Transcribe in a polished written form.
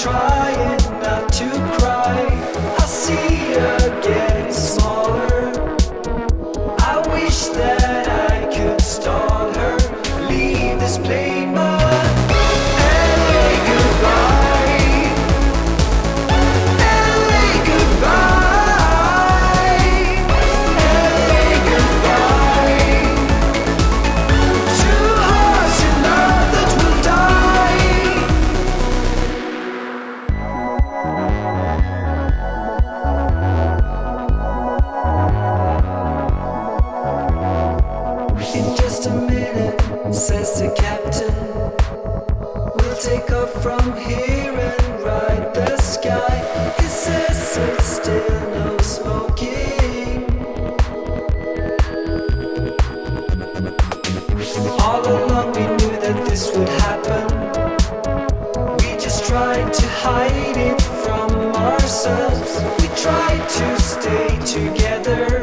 trying not to cry. I see her getting smaller. I wish that I could stall her, leave this plane, but LA goodbye, LA goodbye, LA goodbye. Two hearts in love that will die. In just a minute, says the captain, we'll take off from here and ride the sky. He says it's still no smoking. All along we knew that this would happen. We just tried to hide it from ourselves. We tried to stay together.